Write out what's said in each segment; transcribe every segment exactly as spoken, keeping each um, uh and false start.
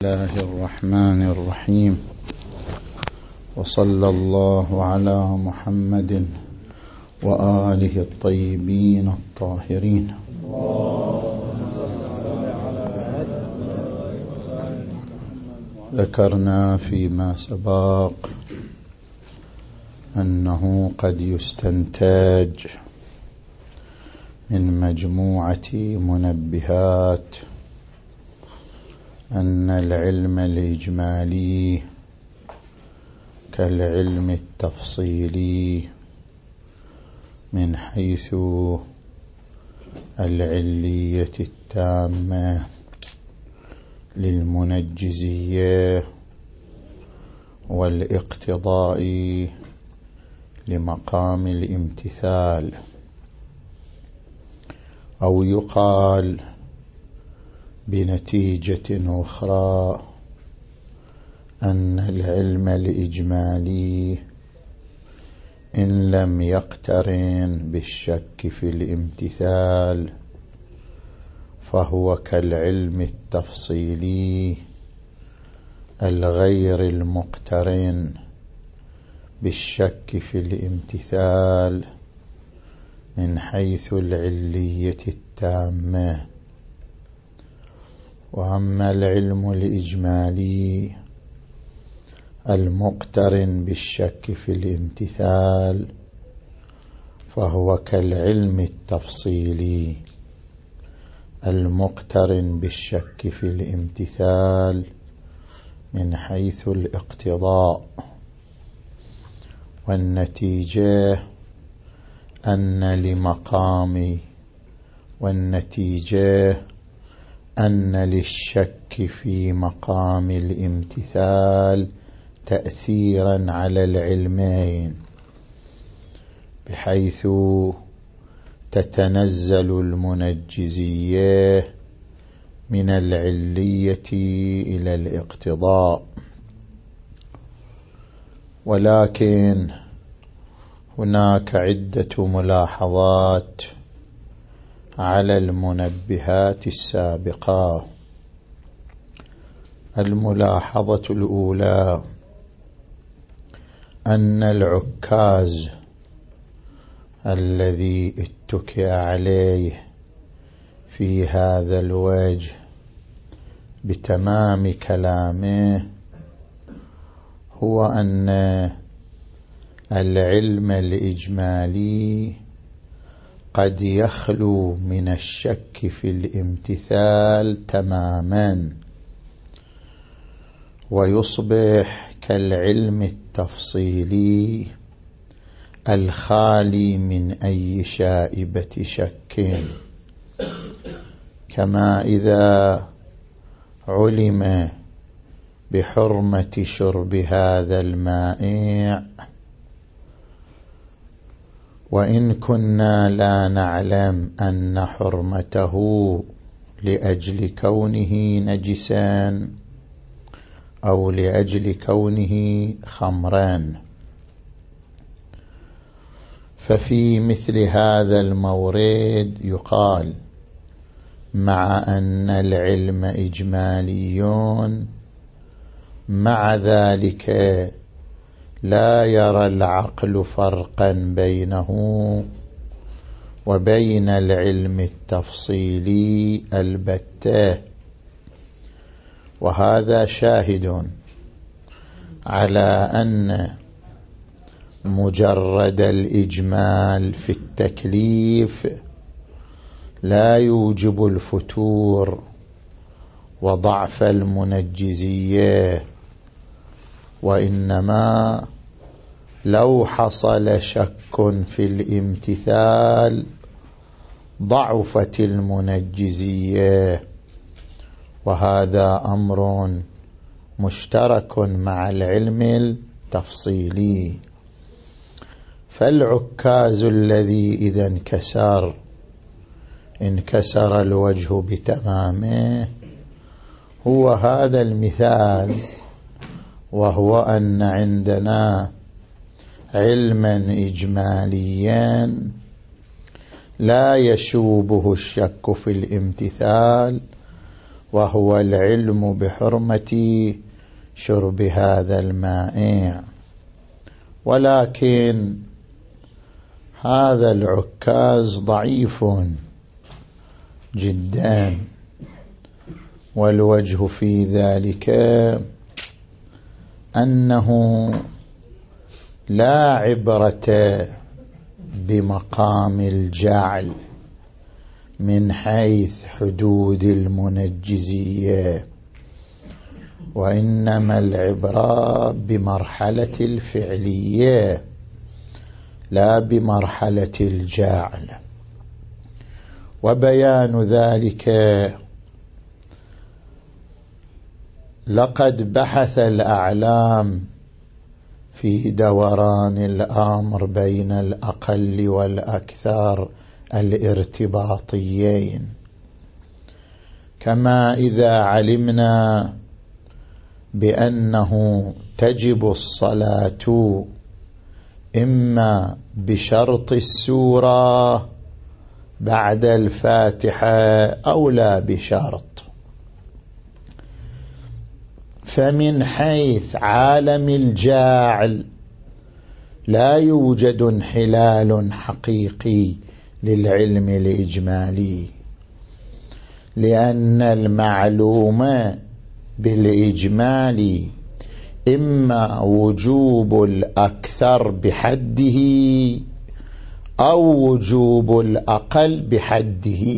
الله الرحمن الرحيم، وصلى الله على محمد وآله الطيبين الطاهرين. ذكرنا فيما سبق أنه قد يستنتج من مجموعة منبهات أن العلم الإجمالي كالعلم التفصيلي من حيث العلية التامة للمنجزية والاقتضاء لمقام الامتثال، أو يقال بنتيجة أخرى أن العلم الإجمالي إن لم يقترن بالشك في الامتثال فهو كالعلم التفصيلي الغير المقترن بالشك في الامتثال من حيث العلية التامة. وأما العلم الإجمالي المقترن بالشك في الامتثال فهو كالعلم التفصيلي المقترن بالشك في الامتثال من حيث الاقتضاء. والنتيجة أن لمقام والنتيجة أن للشك في مقام الامتثال تأثيرا على العلمين، بحيث تتنزل المنجزية من العلية إلى الاقتضاء. ولكن هناك عدة ملاحظات على المنبهات السابقة. الملاحظة الأولى أن العكاز الذي اتكئ عليه في هذا الوجه بتمام كلامه هو أن العلم الإجمالي قد يخلو من الشك في الامتثال تماما ويصبح كالعلم التفصيلي الخالي من أي شائبة شك، كما إذا علم بحرمة شرب هذا المائع وإن كنا لا نعلم أن حرمته لأجل كونه نجسا أو لأجل كونه خمرا. ففي مثل هذا المورد يقال مع أن العلم إجمالي مع ذلك لا يرى العقل فرقا بينه وبين العلم التفصيلي البتة. وهذا شاهد على أن مجرد الإجمال في التكليف لا يوجب الفتور وضعف المنجزية، وإنما لو حصل شك في الامتثال ضعفت المنجزية، وهذا أمر مشترك مع العلم التفصيلي. فالعكاز الذي إذا انكسر انكسر الوجه بتمامه هو هذا المثال، وهو أن عندنا علما إجماليا لا يشوبه الشك في الامتثال وهو العلم بحرمة شرب هذا المائع. ولكن هذا العكاز ضعيف جدا، والوجه في ذلك أنه لا عبرة بمقام الجعل من حيث حدود المنجزية، وإنما العبرة بمرحلة الفعلية لا بمرحلة الجعل. وبيان ذلك لقد بحث الأعلام في دوران الأمر بين الأقل والأكثر الارتباطيين، كما إذا علمنا بأنه تجب الصلاة إما بشرط السورة بعد الفاتحة أو لا بشرط، فمن حيث عالم الجاعل لا يوجد انحلال حقيقي للعلم الإجمالي، لأن المعلوم بالإجمال إما وجوب الأكثر بحده أو وجوب الأقل بحده،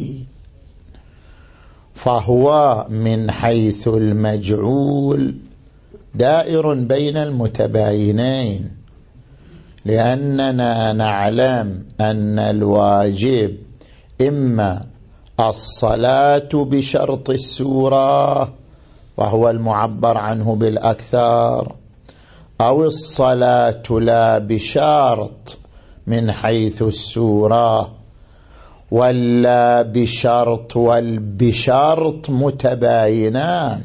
فهو من حيث المجعول دائر بين المتباينين، لأننا نعلم أن الواجب إما الصلاة بشرط السورة وهو المعبر عنه بالأكثر، أو الصلاة لا بشرط من حيث السورة، ولا بشرط والبشرط متباينان.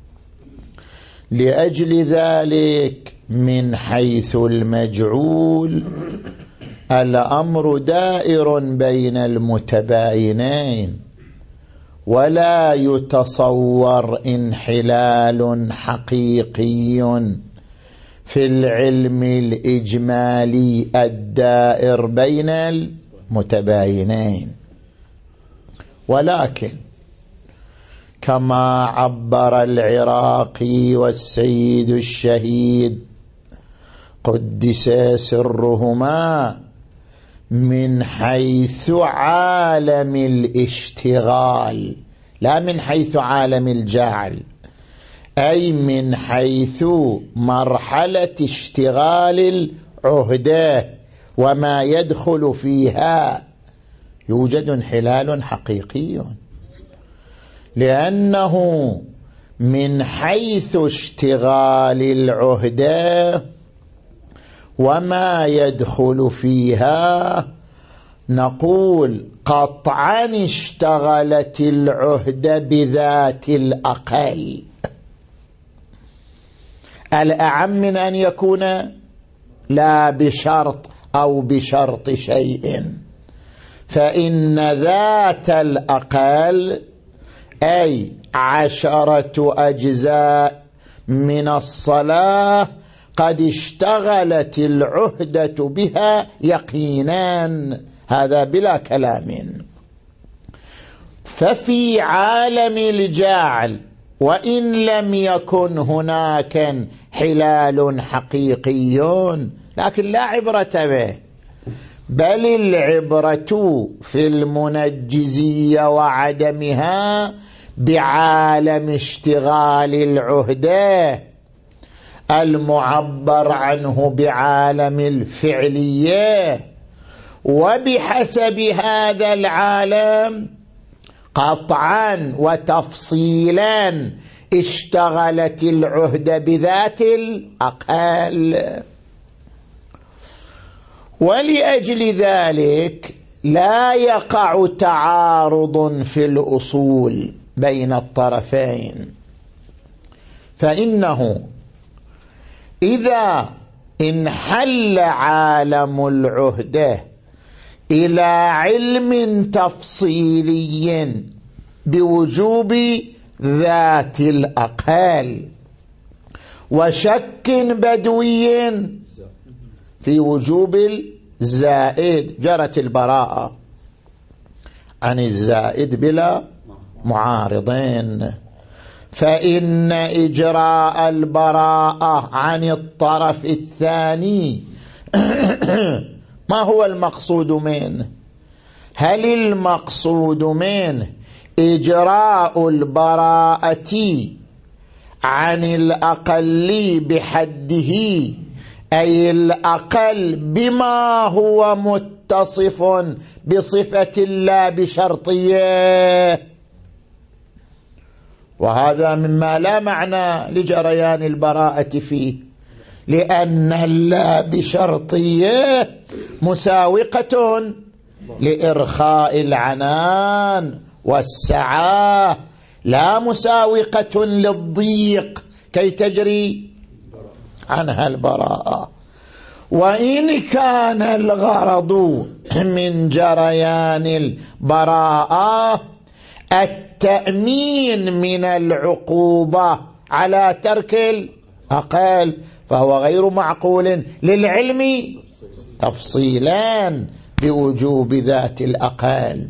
لأجل ذلك من حيث المجعول الأمر دائر بين المتباينين، ولا يتصور انحلال حقيقي في العلم الإجمالي الدائر بين المتباينين. ولكن كما عبر العراقي والسيد الشهيد قدس سرهما من حيث عالم الاشتغال لا من حيث عالم الجعل، أي من حيث مرحلة اشتغال العهدة وما يدخل فيها، يوجد انحلال حقيقي، لأنه من حيث اشتغال العهدة وما يدخل فيها نقول قطعا اشتغلت العهدة بذات الأقل الأعم من أن يكون لا بشرط أو بشرط شيء، فإن ذات الأقل أي عشرة أجزاء من الصلاة قد اشتغلت العهدة بها يقينا، هذا بلا كلام. ففي عالم الجعل وإن لم يكن هناك انحلال حقيقي لكن لا عبرة به، بل العبرة في المنجزية وعدمها بعالم اشتغال العهدة المعبر عنه بعالم الفعلية، وبحسب هذا العالم قطعا وتفصيلا اشتغلت العهدة بذات الأقل. ولأجل ذلك لا يقع تعارض في الأصول بين الطرفين، فإنه إذا انحل عالم العهدة إلى علم تفصيلي بوجوب ذات الأقل، وشك بدوي في وجوب الزائد، جرت البراءة عن الزائد بلا معارضين. فإن إجراء البراءة عن الطرف الثاني ما هو المقصود منه؟ هل المقصود منه إجراء البراءة عن الأقل بحده، أي الأقل بما هو متصف بصفة لا بشرطية؟ وهذا مما لا معنى لجريان البراءة فيه، لأن اللا بشرطية مساوقة لإرخاء العنان والسعة، لا مساوقة للضيق كي تجري عنها البراءة. وإن كان الغرض من جريان البراءة التأمين من العقوبة على ترك الأقل، فهو غير معقول للعلم تفصيلان بوجوب ذات الأقل.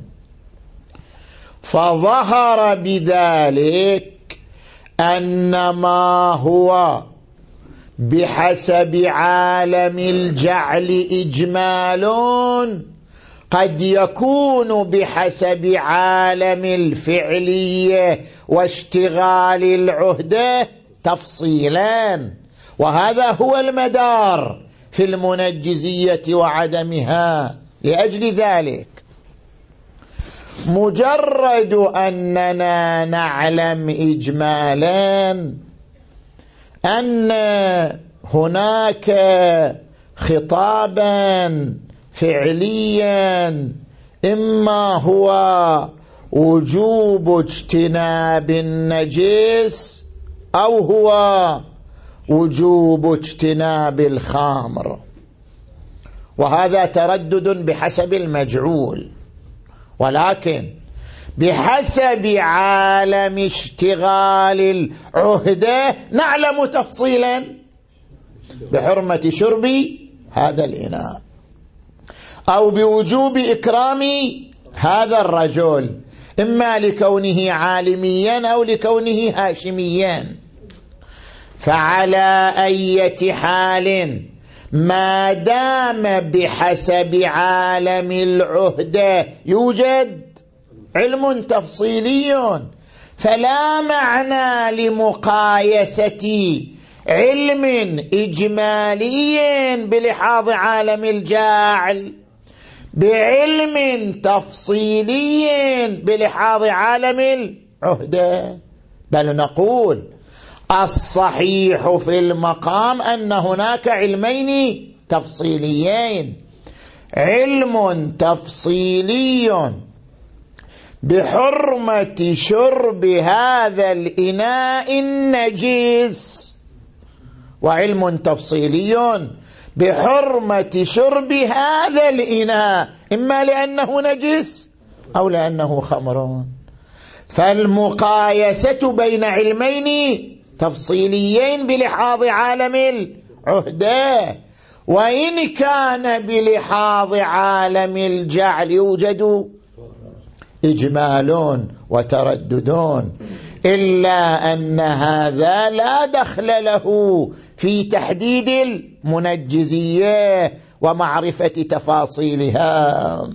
فظهر بذلك أن ما هو بحسب عالم الجعل إجمال قد يكون بحسب عالم الفعلية واشتغال العهدة تفصيلان، وهذا هو المدار في المنجزية وعدمها. لأجل ذلك مجرد أننا نعلم إجمالا أن هناك خطابا فعليا إما هو وجوب اجتناب النجس أو هو وجوب اجتناب الخمر، وهذا تردد بحسب المجعول، ولكن بحسب عالم اشتغال العهدة نعلم تفصيلا بحرمة شرب هذا الإناء أو بوجوب إكرام هذا الرجل، إما لكونه عالميا أو لكونه هاشميا. فعلى أي حال ما دام بحسب عالم العهدة يوجد علم تفصيلي، فلا معنى لمقايسة علم إجمالي بلحاظ عالم الجاعل بعلم تفصيلي بلحاظ عالم العهدة، بل نقول الصحيح في المقام أن هناك علمين تفصيليين: علم تفصيلي بحرمة شرب هذا الإناء النجس، وعلم تفصيلي بحرمة شرب هذا الإناء إما لأنه نجس أو لأنه خمر. فالمقايسة بين علمين تفصيليين بلحاظ عالم العهدة، وإن كان بلحاظ عالم الجعل يوجد إجمال وترددون، إلا أن هذا لا دخل له في تحديد المنجزية ومعرفة تفاصيلها.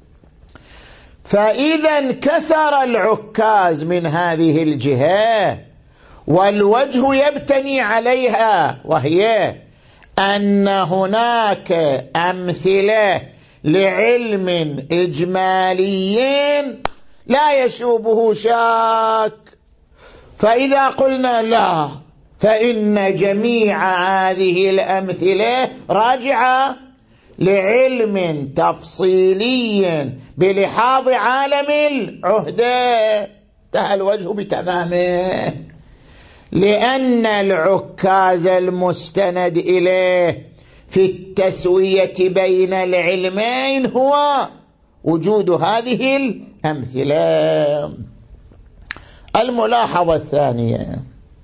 فإذا انكسر العكاز من هذه الجهة والوجه يبتني عليها، وهي أن هناك أمثلة لعلم إجمالي لا يشوبه شاك. فإذا قلنا لا، فإن جميع هذه الأمثلة راجعة لعلم تفصيلي بلحاظ عالم العهدة، انتهى الوجه بتمامه، لأن العكاز المستند إليه في التسوية بين العلمين هو وجود هذه الأمثلة. الملاحظة الثانية،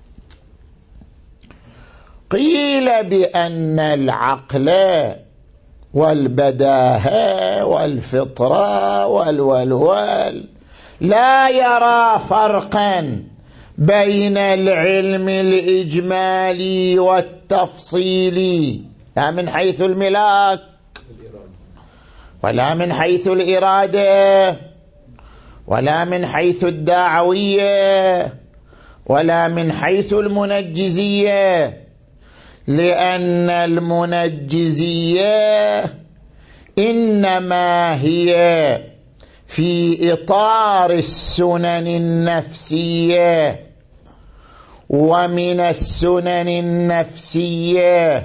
قيل بأن العقل والبداهة والفطرة والولول لا يرى فرقا بين العلم الإجمالي والتفصيلي، لا من حيث الملاك ولا من حيث الإرادة ولا من حيث الداعوية ولا من حيث المنجزية، لأن المنجزية إنما هي في إطار السنن النفسية، ومن السنن النفسية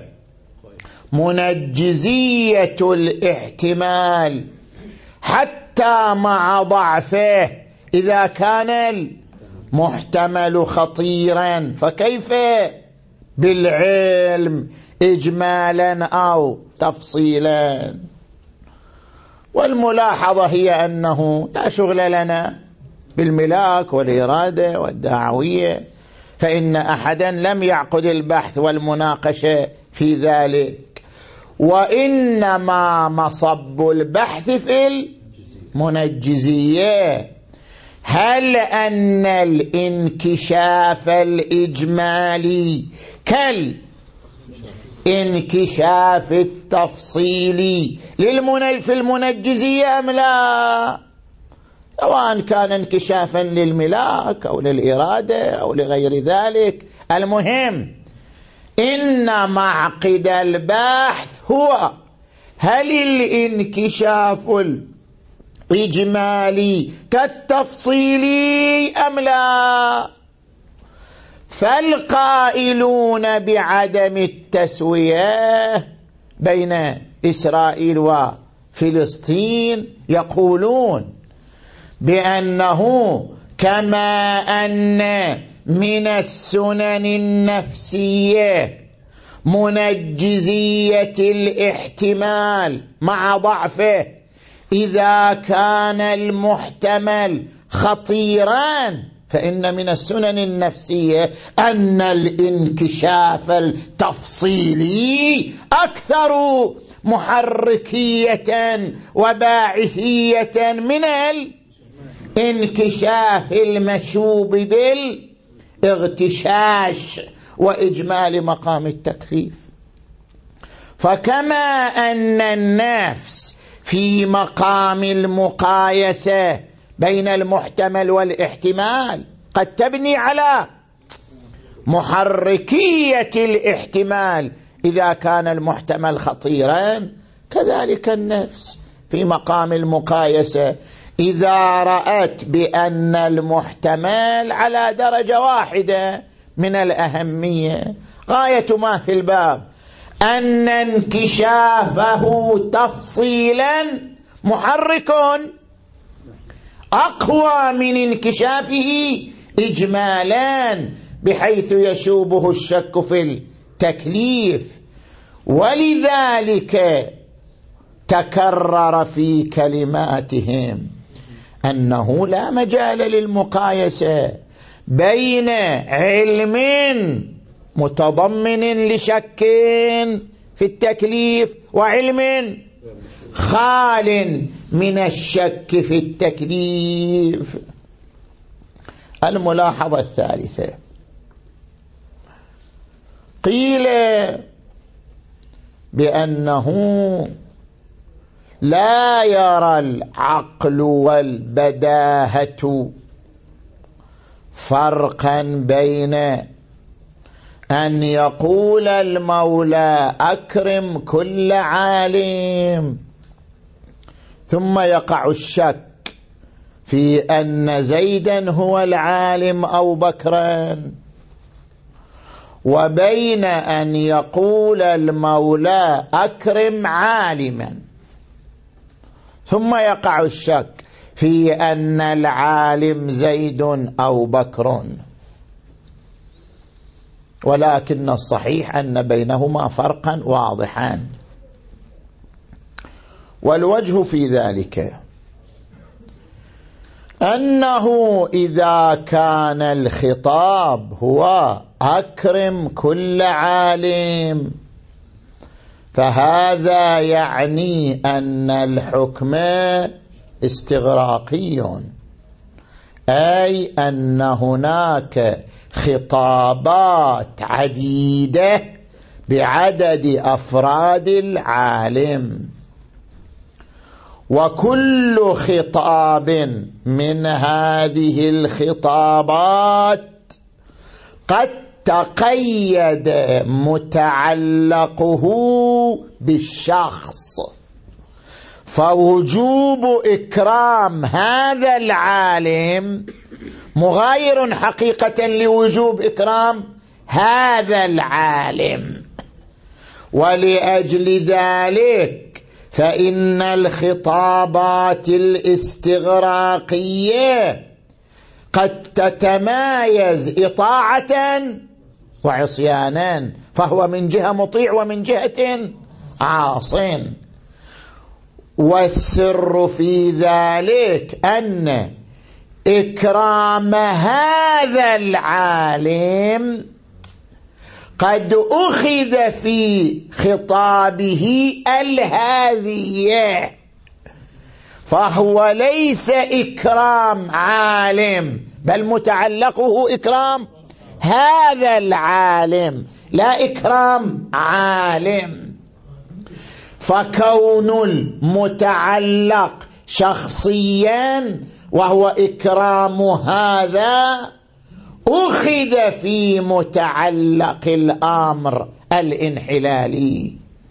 منجزية الاحتمال حتى مع ضعفه إذا كان المحتمل خطيرا، فكيف بالعلم إجمالا أو تفصيلا؟ والملاحظة هي أنه لا شغل لنا بالملاك والإرادة والدعوية، فإن أحدا لم يعقد البحث والمناقشة في ذلك، وإنما مصب البحث في المنجزية. هل أن الانكشاف الإجمالي كالانكشاف التفصيلي في المنجزية أم لا؟ سواء كان انكشافا للملاك أو للإرادة أو لغير ذلك، المهم إن معقد البحث هو هل الانكشاف الإجمالي كالتفصيلي أم لا؟ فالقائلون بعدم التسوية بين إسرائيل وفلسطين يقولون بأنه كما أن من السنن النفسية منجزية الاحتمال مع ضعفه إذا كان المحتمل خطيرا، فإن من السنن النفسية أن الانكشاف التفصيلي أكثر محركية وباعثية من الانكشاف المشوب بالاغتشاش وإجمال مقام التكليف. فكما أن النفس في مقام المقايسة بين المحتمل والاحتمال قد تبني على محركية الاحتمال إذا كان المحتمل خطيرا، كذلك النفس في مقام المقايسة إذا رأت بأن المحتمل على درجة واحدة من الأهمية، غاية ما في الباب أن انكشافه تفصيلا محرك أقوى من انكشافه إجمالا بحيث يشوبه الشك في التكليف. ولذلك تكرر في كلماتهم أنه لا مجال للمقايسة بين علم متضمن لشك في التكليف وعلم خال من الشك في التكليف. الملاحظة الثالثة، قيل بأنه لا يرى العقل والبداهة فرقا بين أن يقول المولى أكرم كل عالم ثم يقع الشك في أن زيدا هو العالم أو بكرا، وبين أن يقول المولى أكرم عالما ثم يقع الشك في أن العالم زيد أو بكر، ولكن الصحيح أن بينهما فرقا واضحا. والوجه في ذلك أنه إذا كان الخطاب هو أكرم كل عالم فهذا يعني أن الحكم استغراقي، أي أن هناك خطابات عديدة بعدد أفراد العالم، وكل خطاب من هذه الخطابات قد تقيد متعلقه بالشخص، فوجوب إكرام هذا العالم مغاير حقيقة لوجوب إكرام هذا العالم. ولأجل ذلك فإن الخطابات الاستغراقية قد تتمايز إطاعة وعصيانا، فهو من جهة مطيع ومن جهة عاصٍ. والسر في ذلك أن إكرام هذا العالم قد أخذ في خطابه الهذية، فهو ليس إكرام عالم بل متعلقه إكرام هذا العالم لا إكرام عالم. فكون المتعلق شخصيا وهو إكرام هذا أخذ في متعلق الأمر الانحلالي،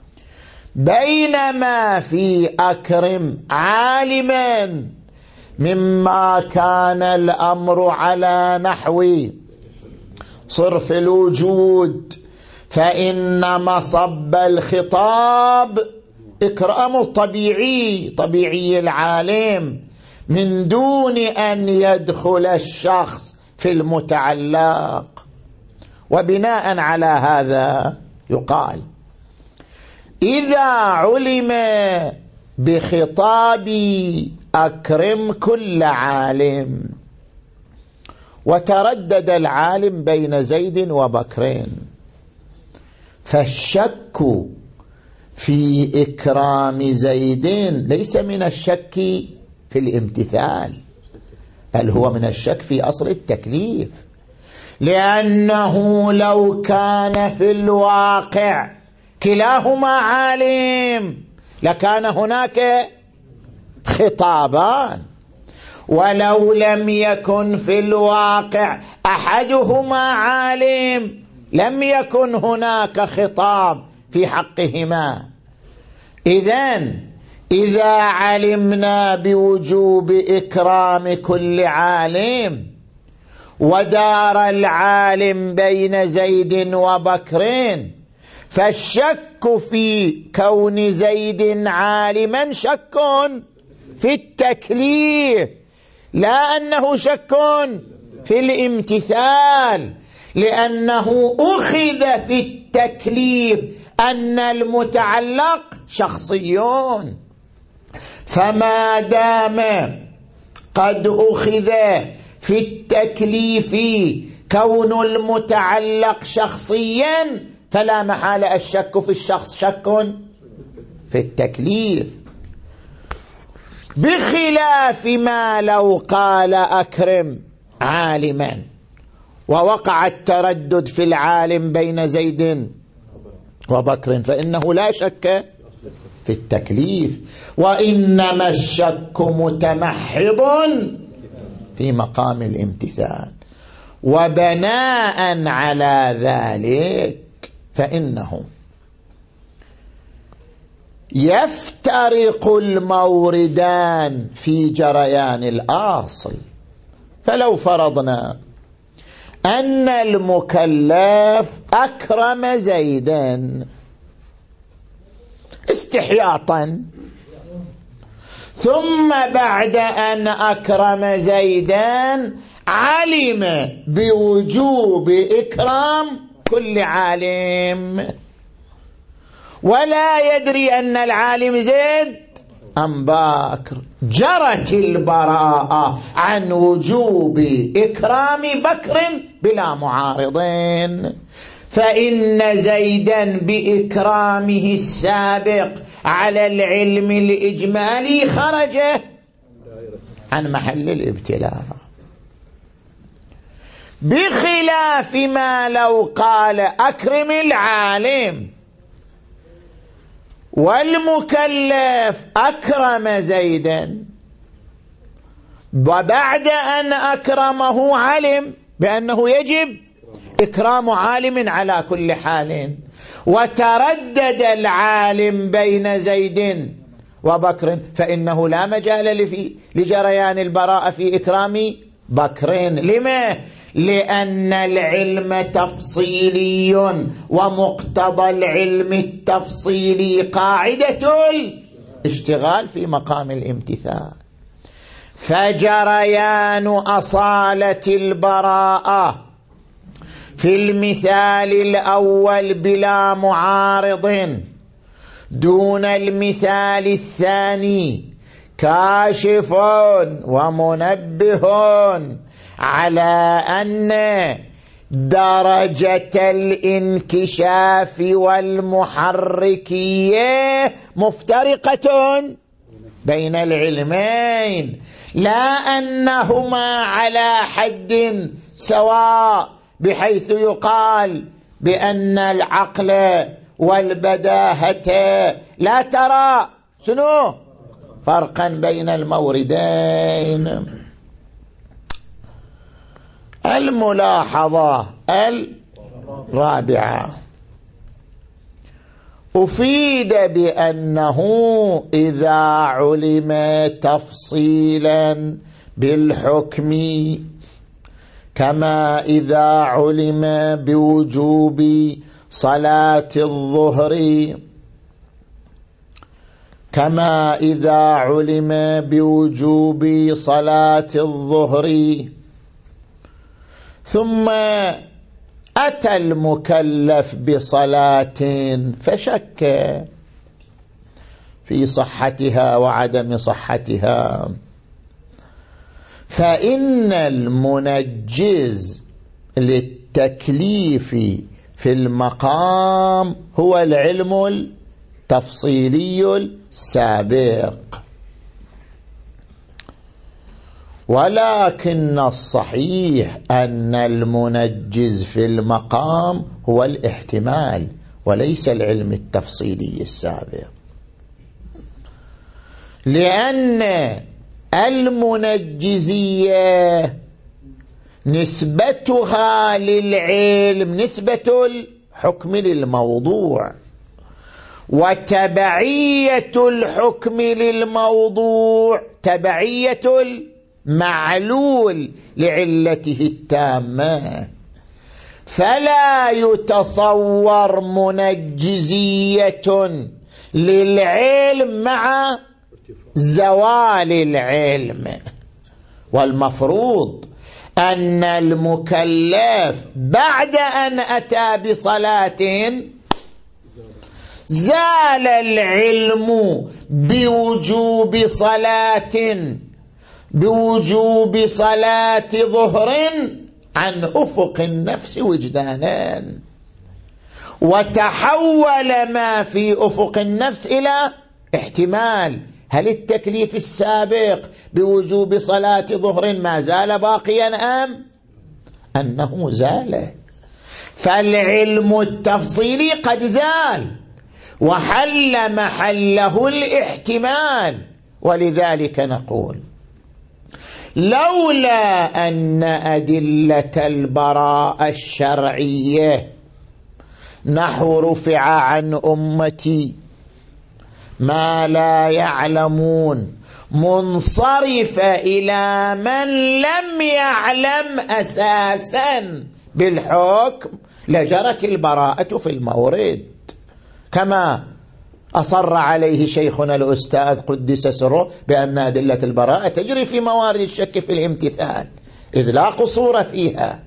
بينما في أكرم عالما مما كان الأمر على نحو صرف الوجود، فإن مصب الخطاب إكرام الطبيعي طبيعي العالم من دون أن يدخل الشخص في المتعلق. وبناء على هذا يقال إذا علم بخطاب أكرم كل عالم وتردد العالم بين زيد وبكر، فالشك في إكرام زيد ليس من الشك في الامتثال، بل هو من الشك في أصل التكليف، لأنه لو كان في الواقع كلاهما عالم لكان هناك خطابان، ولو لم يكن في الواقع أحدهما عالم لم يكن هناك خطاب في حقهما. إذن إذا علمنا بوجوب إكرام كل عالم ودار العالم بين زيد وبكر، فالشك في كون زيد عالما شك في التكليف لا أنه شك في الامتثال، لأنه أخذ في التكليف أن المتعلق شخصيون، فما دام قد أخذ في التكليف كون المتعلق شخصيا فلا محال الشك في الشخص شك في التكليف، بخلاف ما لو قال أكرم عالما ووقع التردد في العالم بين زيد وبكر فإنه لا شك في التكليف، وإنما الشك متمحض في مقام الامتثال. وبناء على ذلك فإنه يفترق الموردان في جريان الأصل. فلو فرضنا أن المكلف أكرم زيدا استحياطا، ثم بعد أن أكرم زيدا علم بوجوب إكرام كل عالم ولا يدري أن العالم زيد أم بكر جرت البراءة عن وجوب إكرام بكر بلا معارضين، فإن زيدا بإكرامه السابق على العلم الإجمالي خرج عن محل الابتلاء، بخلاف ما لو قال أكرم العالم والمكلف أكرم زيدا وبعد أن أكرمه علم بأنه يجب إكرام عالم على كل حال، وتردد العالم بين زيد وبكر، فإنه لا مجال لجريان البراءة في إكرام بكر. لما؟ لأن العلم تفصيلي، ومقتضى العلم التفصيلي قاعدة الاشتغال في مقام الامتثال، فجريان أصالة البراءة في المثال الأول بلا معارض دون المثال الثاني كاشف ومنبه على أن درجة الانكشاف والمحركية مفترقة بين العلمين، لا أنهما على حد سواء، بحيث يقال بأن العقل والبداهة لا ترى شنو فرقا بين الموردين. الملاحظة الرابعة: أفيد بأنه إذا علم تفصيلا بالحكم، كما إذا علم بوجوب صلاة الظهر، كما إذا علم بوجوب صلاة الظهر، ثم أتى المكلف بصلاة فشك في صحتها وعدم صحتها، فإن المنجز للتكليف في المقام هو العلم التفصيلي السابق، ولكن الصحيح أن المنجز في المقام هو الاحتمال وليس العلم التفصيلي السابق، لأن المنجزية نسبتها للعلم نسبة الحكم للموضوع، وتبعية الحكم للموضوع تبعية المعلول لعلته التامة، فلا يتصور منجزية للعلم مع زوال العلم. والمفروض أن المكلف بعد أن أتى بصلاة زال العلم بوجوب صلاة بوجوب صلاة ظهر عن أفق النفس وجدانا، وتحول ما في أفق النفس إلى احتمال. هل التكليف السابق بوجوب صلاة ظهر ما زال باقيا أم أنه زال؟ فالعلم التفصيلي قد زال وحل محله الاحتمال. ولذلك نقول لولا أن أدلة البراءة الشرعية نحو رفع عن أمتي ما لا يعلمون منصرفة إلى من لم يعلم أساسا بالحكم لجرت البراءة في المورد، كما أصر عليه شيخنا الأستاذ قدس سره بأن أدلة البراءة تجري في موارد الشك في الامتثال إذ لا قصور فيها.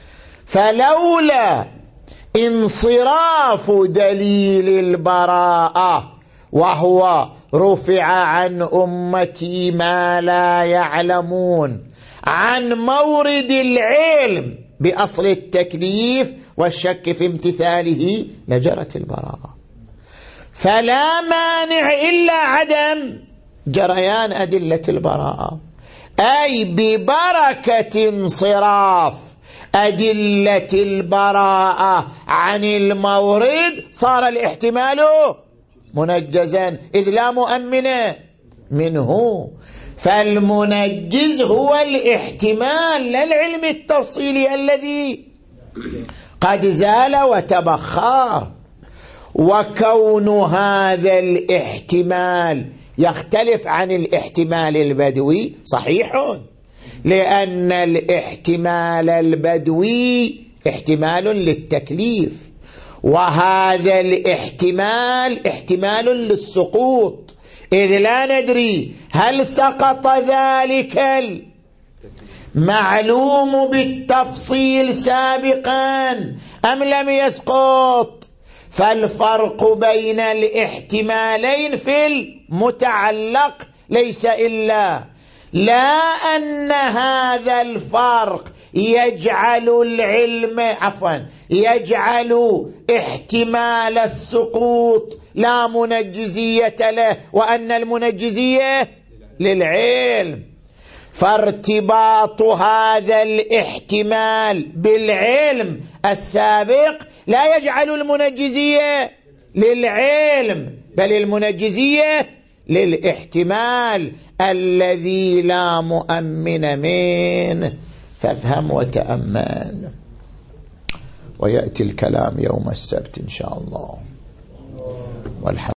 فلولا انصراف دليل البراءة وهو رفع عن أمتي ما لا يعلمون عن مورد العلم بأصل التكليف والشك في امتثاله لجرت البراءة. فلا مانع إلا عدم جريان أدلة البراءة، أي ببركة انصراف أدلة البراءة عن المورد صار الاحتمال منجزا، إذ لا مؤمن منه. فالمنجز هو الاحتمال لا العلم التفصيلي الذي قد زال وتبخر. وكون هذا الاحتمال يختلف عن الاحتمال البدوي صحيح، لأن الاحتمال البدوي احتمال للتكليف، وهذا الاحتمال احتمال للسقوط، إذ لا ندري هل سقط ذلك المعلوم بالتفصيل سابقا أم لم يسقط. فالفرق بين الاحتمالين في المتعلق ليس إلا لا أن هذا الفرق يجعل العلم عفوا يجعل احتمال السقوط لا منجزية له، وأن المنجزية للعلم. فارتباط هذا الاحتمال بالعلم السابق لا يجعل المنجزية للعلم، بل المنجزية للاحتمال الذي لا مؤمن منه. فافهم وتأمل. ويأتي الكلام يوم السبت إن شاء الله. والحمد